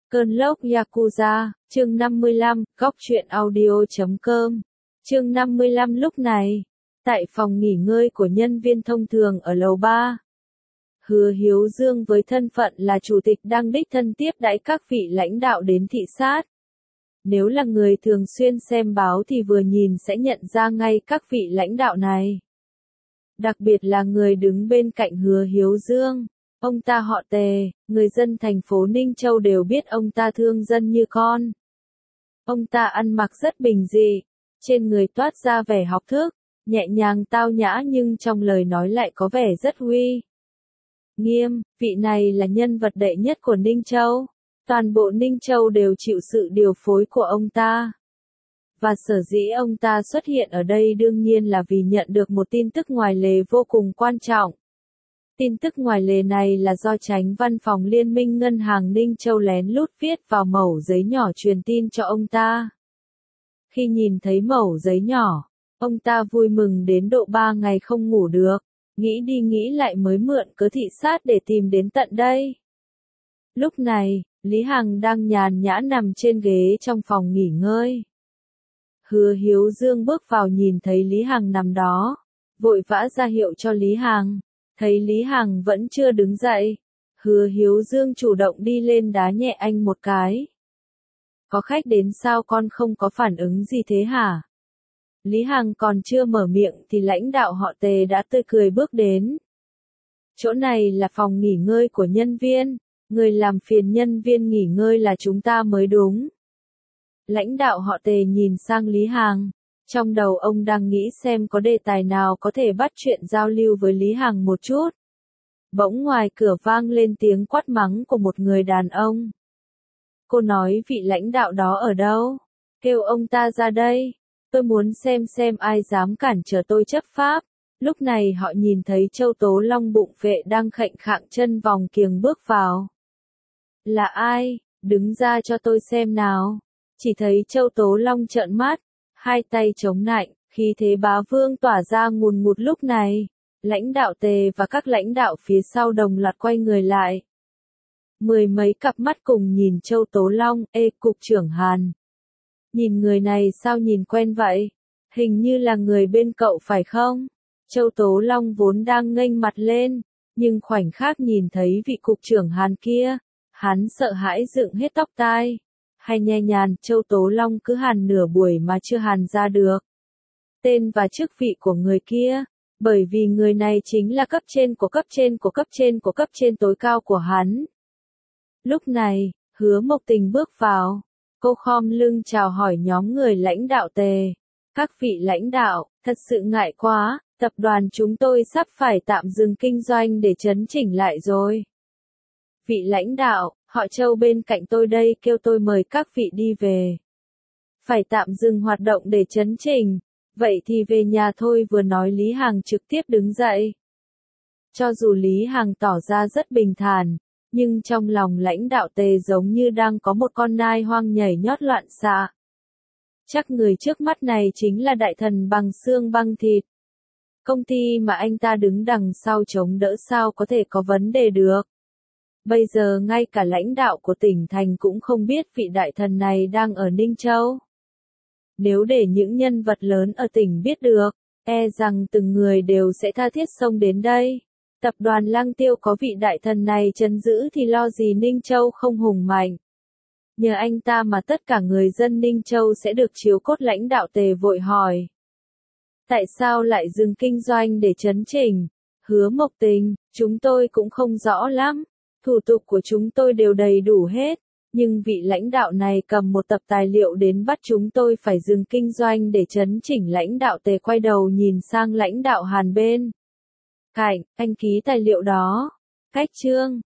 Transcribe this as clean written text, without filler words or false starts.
Cơn lốc Yakuza, chương 55, góc truyện audio.com. Chương 55 lúc này, tại phòng nghỉ ngơi của nhân viên thông thường ở lầu 3. Hứa Hiếu Dương với thân phận là chủ tịch đang đích thân tiếp đãi các vị lãnh đạo đến thị sát. Nếu là người thường xuyên xem báo thì vừa nhìn sẽ nhận ra ngay các vị lãnh đạo này. Đặc biệt là người đứng bên cạnh Hứa Hiếu Dương. Ông ta họ Tề, người dân thành phố Ninh Châu đều biết ông ta thương dân như con. Ông ta ăn mặc rất bình dị, trên người toát ra vẻ học thức, nhẹ nhàng tao nhã nhưng trong lời nói lại có vẻ rất uy nghiêm. Vị này là nhân vật đệ nhất của Ninh Châu. Toàn bộ Ninh Châu đều chịu sự điều phối của ông ta. Và sở dĩ ông ta xuất hiện ở đây đương nhiên là vì nhận được một tin tức ngoài lề vô cùng quan trọng. Tin tức ngoài lề này là do Chánh Văn phòng Liên minh Ngân hàng Ninh Châu lén lút viết vào mẩu giấy nhỏ truyền tin cho ông ta. Khi nhìn thấy mẩu giấy nhỏ, ông ta vui mừng đến độ 3 ngày không ngủ được, nghĩ đi nghĩ lại mới mượn cớ thị sát để tìm đến tận đây. Lúc này, Lý Hằng đang nhàn nhã nằm trên ghế trong phòng nghỉ ngơi. Hứa Hiếu Dương bước vào nhìn thấy Lý Hằng nằm đó, vội vã ra hiệu cho Lý Hằng. Thấy Lý Hằng vẫn chưa đứng dậy, Hứa Hiếu Dương chủ động đi lên đá nhẹ anh một cái. Có khách đến sao con không có phản ứng gì thế hả? Lý Hằng còn chưa mở miệng thì lãnh đạo họ Tề đã tươi cười bước đến. Chỗ này là phòng nghỉ ngơi của nhân viên, người làm phiền nhân viên nghỉ ngơi là chúng ta mới đúng. Lãnh đạo họ Tề nhìn sang Lý Hằng. Trong đầu ông đang nghĩ xem có đề tài nào có thể bắt chuyện giao lưu với Lý Hằng một chút. Bỗng ngoài cửa vang lên tiếng quát mắng của một người đàn ông. Cô nói vị lãnh đạo đó ở đâu? Kêu ông ta ra đây. Tôi muốn xem ai dám cản trở tôi chấp pháp. Lúc này họ nhìn thấy Châu Tố Long bụng vệ đang khệnh khạng chân vòng kiềng bước vào. Là ai? Đứng ra cho tôi xem nào. Chỉ thấy Châu Tố Long trợn mắt. Hai tay chống nạnh, khí thế bá vương tỏa ra ngùn ngụt lúc này. Lãnh đạo Tề và các lãnh đạo phía sau đồng loạt quay người lại. Mười mấy cặp mắt cùng nhìn Châu Tố Long, cục trưởng Hàn. Nhìn người này sao nhìn quen vậy? Hình như là người bên cậu phải không? Châu Tố Long vốn đang nghênh mặt lên, nhưng khoảnh khắc nhìn thấy vị cục trưởng Hàn kia, hắn sợ hãi dựng hết tóc tai. Hay nhe nhàn, Châu Tố Long cứ hàn nửa buổi mà chưa hàn ra được tên và chức vị của người kia, bởi vì người này chính là cấp trên của cấp trên của cấp trên của cấp trên tối cao của hắn. Lúc này, Hứa Mộc Tình bước vào, cô khom lưng chào hỏi nhóm người lãnh đạo Tề. Các vị lãnh đạo, thật sự ngại quá, tập đoàn chúng tôi sắp phải tạm dừng kinh doanh để chấn chỉnh lại rồi. Vị lãnh đạo, họ Châu bên cạnh tôi đây kêu tôi mời các vị đi về. Phải tạm dừng hoạt động để chấn chỉnh, vậy thì về nhà thôi. Vừa nói Lý Hằng trực tiếp đứng dậy. Cho dù Lý Hằng tỏ ra rất bình thản, nhưng trong lòng lãnh đạo Tề giống như đang có một con nai hoang nhảy nhót loạn xạ. Chắc người trước mắt này chính là đại thần bằng xương băng thịt. Công ty mà anh ta đứng đằng sau chống đỡ sao có thể có vấn đề được. Bây giờ ngay cả lãnh đạo của tỉnh thành cũng không biết vị đại thần này đang ở Ninh Châu. Nếu để những nhân vật lớn ở tỉnh biết được, rằng từng người đều sẽ tha thiết xông đến đây. Tập đoàn Lăng Tiêu có vị đại thần này trấn giữ thì lo gì Ninh Châu không hùng mạnh. Nhờ anh ta mà tất cả người dân Ninh Châu sẽ được chiếu cốt. Lãnh đạo Tề vội hỏi. Tại sao lại dừng kinh doanh để chấn chỉnh? Hứa Mộc Tình, chúng tôi cũng không rõ lắm. Thủ tục của chúng tôi đều đầy đủ hết, nhưng vị lãnh đạo này cầm một tập tài liệu đến bắt chúng tôi phải dừng kinh doanh để chấn chỉnh. Lãnh đạo Tề quay đầu nhìn sang lãnh đạo Hàn bên cạnh, anh ký tài liệu đó. Cách chương,